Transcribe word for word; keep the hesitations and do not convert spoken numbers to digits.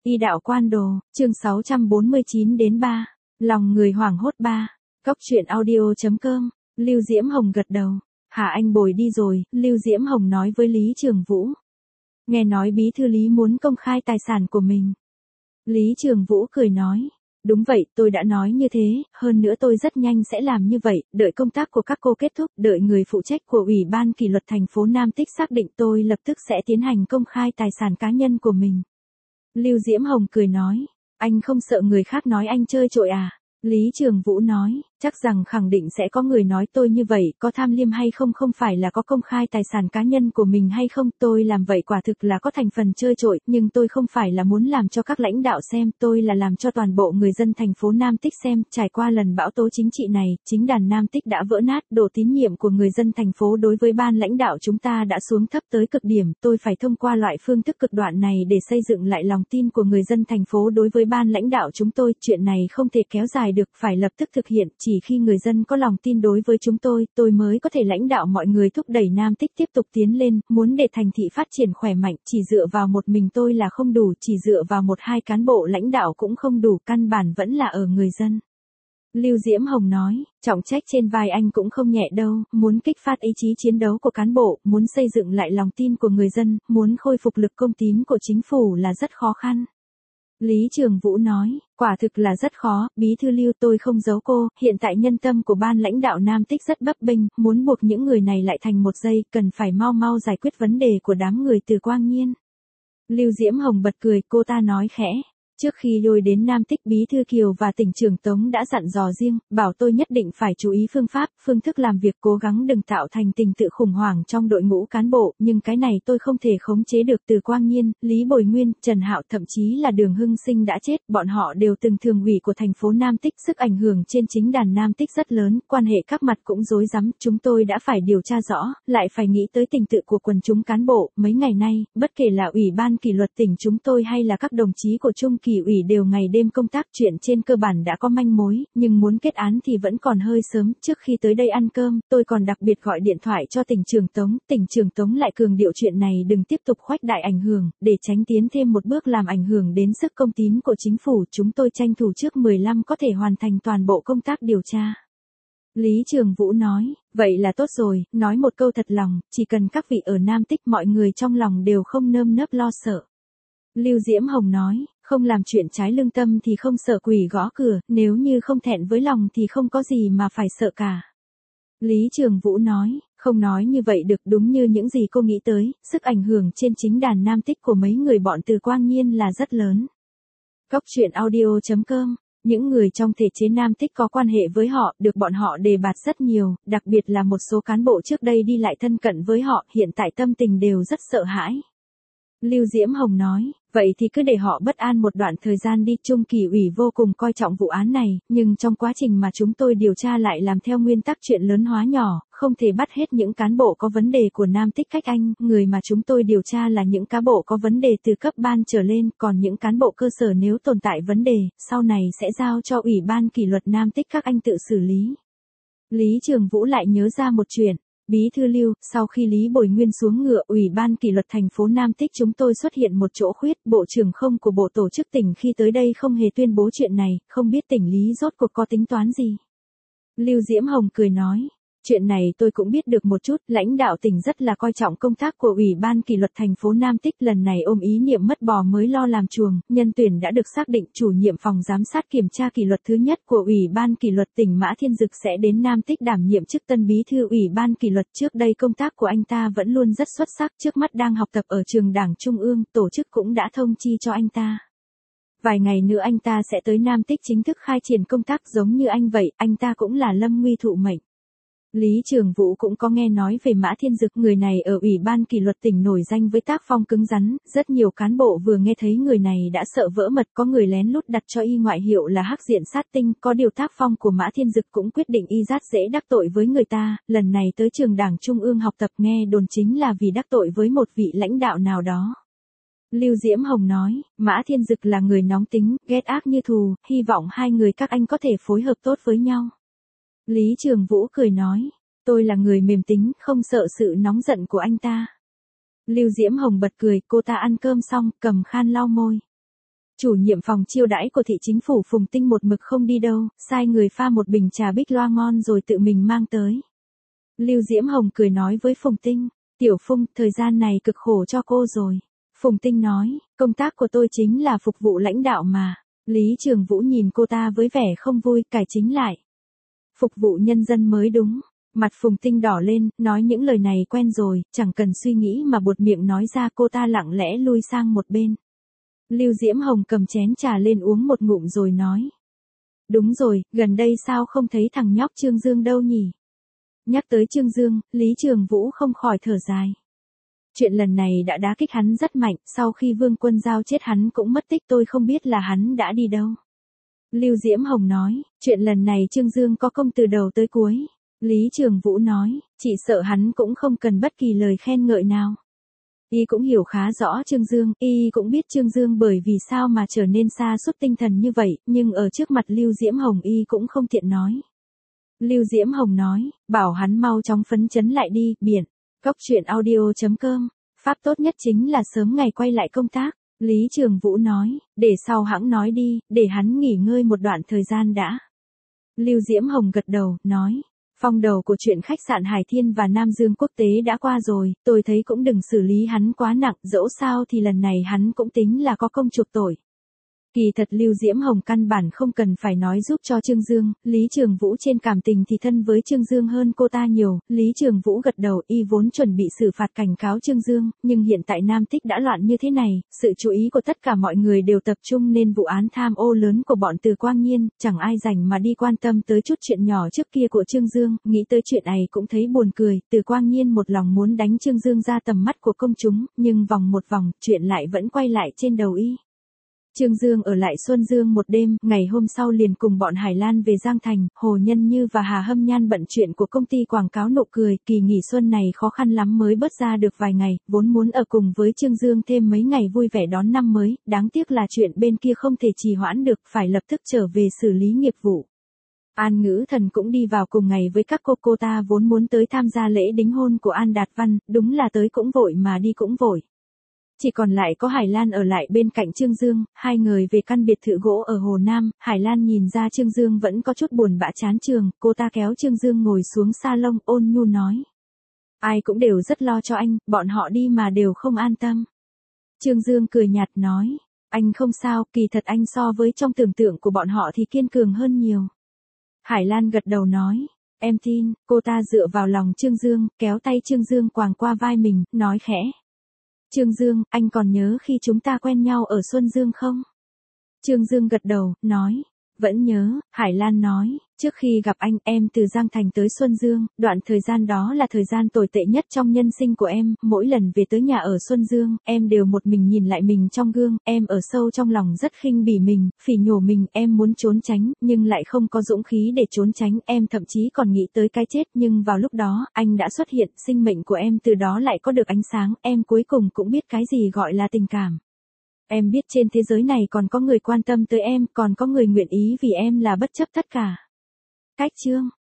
Y đạo quan đồ, chương sáu trăm bốn mươi chín đến ba. Lòng người hoảng hốt ba. Cóc truyện audio.com. Lưu Diễm Hồng gật đầu. Hả, anh bồi đi rồi, Lưu Diễm Hồng nói với Lý Trường Vũ. Nghe nói bí thư Lý muốn công khai tài sản của mình. Lý Trường Vũ cười nói. Đúng vậy, tôi đã nói như thế, hơn nữa tôi rất nhanh sẽ làm như vậy, đợi công tác của các cô kết thúc, đợi người phụ trách của Ủy ban kỷ luật thành phố Nam Tích xác định, tôi lập tức sẽ tiến hành công khai tài sản cá nhân của mình. Lưu Diễm Hồng cười nói, anh không sợ người khác nói anh chơi trội à? Lý Trường Vũ nói, chắc rằng khẳng định sẽ có người nói tôi như vậy, có tham liêm hay không không phải là có công khai tài sản cá nhân của mình hay không, tôi làm vậy quả thực là có thành phần chơi trội, nhưng tôi không phải là muốn làm cho các lãnh đạo xem, tôi là làm cho toàn bộ người dân thành phố Nam Tích xem, trải qua lần bão tố chính trị này, chính đàn Nam Tích đã vỡ nát, độ tín nhiệm của người dân thành phố đối với ban lãnh đạo chúng ta đã xuống thấp tới cực điểm, tôi phải thông qua loại phương thức cực đoan này để xây dựng lại lòng tin của người dân thành phố đối với ban lãnh đạo chúng tôi, chuyện này không thể kéo dài được, phải lập tức thực hiện, chỉ khi người dân có lòng tin đối với chúng tôi, tôi mới có thể lãnh đạo mọi người thúc đẩy Nam Tích tiếp tục tiến lên, muốn để thành thị phát triển khỏe mạnh, chỉ dựa vào một mình tôi là không đủ, chỉ dựa vào một hai cán bộ lãnh đạo cũng không đủ, căn bản vẫn là ở người dân. Lưu Diễm Hồng nói, trọng trách trên vai anh cũng không nhẹ đâu, muốn kích phát ý chí chiến đấu của cán bộ, muốn xây dựng lại lòng tin của người dân, muốn khôi phục lực công tín của chính phủ là rất khó khăn. Lý Trường Vũ nói, quả thực là rất khó, bí thư Lưu, tôi không giấu cô, hiện tại nhân tâm của ban lãnh đạo Nam Tích rất bấp bênh, muốn buộc những người này lại thành một giây, cần phải mau mau giải quyết vấn đề của đám người Từ Quang Nhiên. Lưu Diễm Hồng bật cười, cô ta nói khẽ. Trước khi lôi đến Nam Tích, bí thư Kiều và tỉnh trưởng Tống đã dặn dò riêng, bảo tôi nhất định phải chú ý phương pháp, phương thức làm việc, cố gắng đừng tạo thành tình tự khủng hoảng trong đội ngũ cán bộ, nhưng cái này tôi không thể khống chế được. Từ Quang Nhiên, Lý Bồi Nguyên, Trần Hạo, thậm chí là Đường Hưng Sinh đã chết, bọn họ đều từng thường ủy của thành phố Nam Tích, sức ảnh hưởng trên chính đàn Nam Tích rất lớn, quan hệ các mặt cũng rối rắm, chúng tôi đã phải điều tra rõ, lại phải nghĩ tới tình tự của quần chúng cán bộ, mấy ngày nay, bất kể là Ủy ban kỷ luật tỉnh chúng tôi hay là các đồng chí của Trung Kỳ ủy đều ngày đêm công tác, chuyện trên cơ bản đã có manh mối, nhưng muốn kết án thì vẫn còn hơi sớm. Trước khi tới đây ăn cơm, tôi còn đặc biệt gọi điện thoại cho tỉnh trưởng Tống, tỉnh trưởng Tống lại cường điệu chuyện này đừng tiếp tục khuếch đại ảnh hưởng, để tránh tiến thêm một bước làm ảnh hưởng đến sức công tín của chính phủ, chúng tôi tranh thủ trước mười lăm có thể hoàn thành toàn bộ công tác điều tra. Lý Trường Vũ nói, vậy là tốt rồi, nói một câu thật lòng, chỉ cần các vị ở Nam Tích mọi người trong lòng đều không nơm nớp lo sợ. Lưu Diễm Hồng nói, không làm chuyện trái lương tâm thì không sợ quỷ gõ cửa, nếu như không thẹn với lòng thì không có gì mà phải sợ cả. Lý Trường Vũ nói, không nói như vậy được, đúng như những gì cô nghĩ tới, sức ảnh hưởng trên chính đàn Nam Tích của mấy người bọn Từ Quang Nhiên là rất lớn. Cóc truyện audio.com. Những người trong thể chế Nam Tích có quan hệ với họ, được bọn họ đề bạt rất nhiều, đặc biệt là một số cán bộ trước đây đi lại thân cận với họ, hiện tại tâm tình đều rất sợ hãi. Lưu Diễm Hồng nói, vậy thì cứ để họ bất an một đoạn thời gian đi. Trung Kỳ ủy vô cùng coi trọng vụ án này, nhưng trong quá trình mà chúng tôi điều tra lại làm theo nguyên tắc chuyện lớn hóa nhỏ, không thể bắt hết những cán bộ có vấn đề của Nam Tích cách anh, người mà chúng tôi điều tra là những cán bộ có vấn đề từ cấp ban trở lên, còn những cán bộ cơ sở nếu tồn tại vấn đề, sau này sẽ giao cho Ủy ban kỷ luật Nam Tích các anh tự xử lý. Lý Trường Vũ lại nhớ ra một chuyện. Bí thư Lưu, sau khi Lý Bồi Nguyên xuống ngựa, Ủy ban kỷ luật thành phố Nam Tích chúng tôi xuất hiện một chỗ khuyết, bộ trưởng không của bộ tổ chức tỉnh khi tới đây không hề tuyên bố chuyện này, không biết tỉnh Lý rốt cuộc có tính toán gì. Lưu Diễm Hồng cười nói, chuyện này tôi cũng biết được một chút, lãnh đạo tỉnh rất là coi trọng công tác của Ủy ban kỷ luật thành phố Nam Tích, lần này ôm ý niệm mất bò mới lo làm chuồng, nhân tuyển đã được xác định, chủ nhiệm phòng giám sát kiểm tra kỷ luật thứ nhất của Ủy ban kỷ luật tỉnh Mã Thiên Dực sẽ đến Nam Tích đảm nhiệm chức tân bí thư Ủy ban kỷ luật, trước đây công tác của anh ta vẫn luôn rất xuất sắc, trước mắt đang học tập ở trường Đảng Trung ương, tổ chức cũng đã thông chi cho anh ta. Vài ngày nữa anh ta sẽ tới Nam Tích chính thức khai triển công tác giống như anh vậy, anh ta cũng là lâm nguy thụ mệnh. Lý Trường Vũ cũng có nghe nói về Mã Thiên Dực, người này ở Ủy ban kỷ luật tỉnh nổi danh với tác phong cứng rắn, rất nhiều cán bộ vừa nghe thấy người này đã sợ vỡ mật, có người lén lút đặt cho y ngoại hiệu là Hắc Diện Sát Tinh, có điều tác phong của Mã Thiên Dực cũng quyết định y rất dễ đắc tội với người ta, lần này tới trường Đảng Trung ương học tập nghe đồn chính là vì đắc tội với một vị lãnh đạo nào đó. Lưu Diễm Hồng nói, Mã Thiên Dực là người nóng tính, ghét ác như thù, hy vọng hai người các anh có thể phối hợp tốt với nhau. Lý Trường Vũ cười nói, tôi là người mềm tính, không sợ sự nóng giận của anh ta. Lưu Diễm Hồng bật cười, cô ta ăn cơm xong, cầm khăn lau môi. Chủ nhiệm phòng chiêu đãi của thị chính phủ Phùng Tinh một mực không đi đâu, sai người pha một bình trà bích loa ngon rồi tự mình mang tới. Lưu Diễm Hồng cười nói với Phùng Tinh, Tiểu Phùng, thời gian này cực khổ cho cô rồi. Phùng Tinh nói, công tác của tôi chính là phục vụ lãnh đạo mà. Lý Trường Vũ nhìn cô ta với vẻ không vui, cải chính lại. Phục vụ nhân dân mới đúng. Mặt Phùng Tinh đỏ lên, nói những lời này quen rồi, chẳng cần suy nghĩ mà buột miệng nói ra, cô ta lặng lẽ lui sang một bên. Lưu Diễm Hồng cầm chén trà lên uống một ngụm rồi nói. Đúng rồi, gần đây sao không thấy thằng nhóc Trương Dương đâu nhỉ? Nhắc tới Trương Dương, Lý Trường Vũ không khỏi thở dài. Chuyện lần này đã đá kích hắn rất mạnh, sau khi Vương Quân Giao chết hắn cũng mất tích, tôi không biết là hắn đã đi đâu. Lưu Diễm Hồng nói, chuyện lần này Trương Dương có công từ đầu tới cuối. Lý Trường Vũ nói, chỉ sợ hắn cũng không cần bất kỳ lời khen ngợi nào. Y cũng hiểu khá rõ Trương Dương, Y cũng biết Trương Dương bởi vì sao mà trở nên sa sút tinh thần như vậy, nhưng ở trước mặt Lưu Diễm Hồng Y cũng không tiện nói. Lưu Diễm Hồng nói, bảo hắn mau chóng phấn chấn lại đi, biển. Cốc truyện audio chấm com, pháp tốt nhất chính là sớm ngày quay lại công tác. Lý Trường Vũ nói, để sau hãng nói đi, để hắn nghỉ ngơi một đoạn thời gian đã. Lưu Diễm Hồng gật đầu, nói. Phong đầu của chuyện khách sạn Hải Thiên và Nam Dương Quốc tế đã qua rồi, tôi thấy cũng đừng xử lý hắn quá nặng, dẫu sao thì lần này hắn cũng tính là có công chuộc tội. Kỳ thật Lưu Diễm Hồng căn bản không cần phải nói giúp cho Trương Dương, Lý Trường Vũ trên cảm tình thì thân với Trương Dương hơn cô ta nhiều, Lý Trường Vũ gật đầu, y vốn chuẩn bị xử phạt cảnh cáo Trương Dương, nhưng hiện tại Nam Tích đã loạn như thế này, sự chú ý của tất cả mọi người đều tập trung nên vụ án tham ô lớn của bọn Từ Quang Nhiên, chẳng ai rảnh mà đi quan tâm tới chút chuyện nhỏ trước kia của Trương Dương, nghĩ tới chuyện này cũng thấy buồn cười, Từ Quang Nhiên một lòng muốn đánh Trương Dương ra tầm mắt của công chúng, nhưng vòng một vòng, chuyện lại vẫn quay lại trên đầu y. Trương Dương ở lại Xuân Dương một đêm, ngày hôm sau liền cùng bọn Hải Lan về Giang Thành, Hồ Nhân Như và Hà Hâm Nhan bận chuyện của công ty quảng cáo nụ cười, kỳ nghỉ xuân này khó khăn lắm mới bớt ra được vài ngày, vốn muốn ở cùng với Trương Dương thêm mấy ngày vui vẻ đón năm mới, đáng tiếc là chuyện bên kia không thể trì hoãn được, phải lập tức trở về xử lý nghiệp vụ. An Ngữ Thần cũng đi vào cùng ngày với các cô, cô ta vốn muốn tới tham gia lễ đính hôn của An Đạt Văn, đúng là tới cũng vội mà đi cũng vội. Chỉ còn lại có Hải Lan ở lại bên cạnh Trương Dương, hai người về căn biệt thự gỗ ở Hồ Nam, Hải Lan nhìn ra Trương Dương vẫn có chút buồn bã chán trường, cô ta kéo Trương Dương ngồi xuống salon ôn nhu nói. Ai cũng đều rất lo cho anh, bọn họ đi mà đều không an tâm. Trương Dương cười nhạt nói, anh không sao, kỳ thật anh so với trong tưởng tượng của bọn họ thì kiên cường hơn nhiều. Hải Lan gật đầu nói, em tin, cô ta dựa vào lòng Trương Dương, kéo tay Trương Dương quàng qua vai mình, nói khẽ. Trương Dương, anh còn nhớ khi chúng ta quen nhau ở Xuân Dương không? Trương Dương gật đầu, nói, vẫn nhớ, Hải Lan nói, trước khi gặp anh, em từ Giang Thành tới Xuân Dương, đoạn thời gian đó là thời gian tồi tệ nhất trong nhân sinh của em, mỗi lần về tới nhà ở Xuân Dương, em đều một mình nhìn lại mình trong gương, em ở sâu trong lòng rất khinh bỉ mình, phỉ nhổ mình, em muốn trốn tránh, nhưng lại không có dũng khí để trốn tránh, em thậm chí còn nghĩ tới cái chết, nhưng vào lúc đó, anh đã xuất hiện, sinh mệnh của em từ đó lại có được ánh sáng, em cuối cùng cũng biết cái gì gọi là tình cảm. Em biết trên thế giới này còn có người quan tâm tới em, còn có người nguyện ý vì em là bất chấp tất cả. Cách chương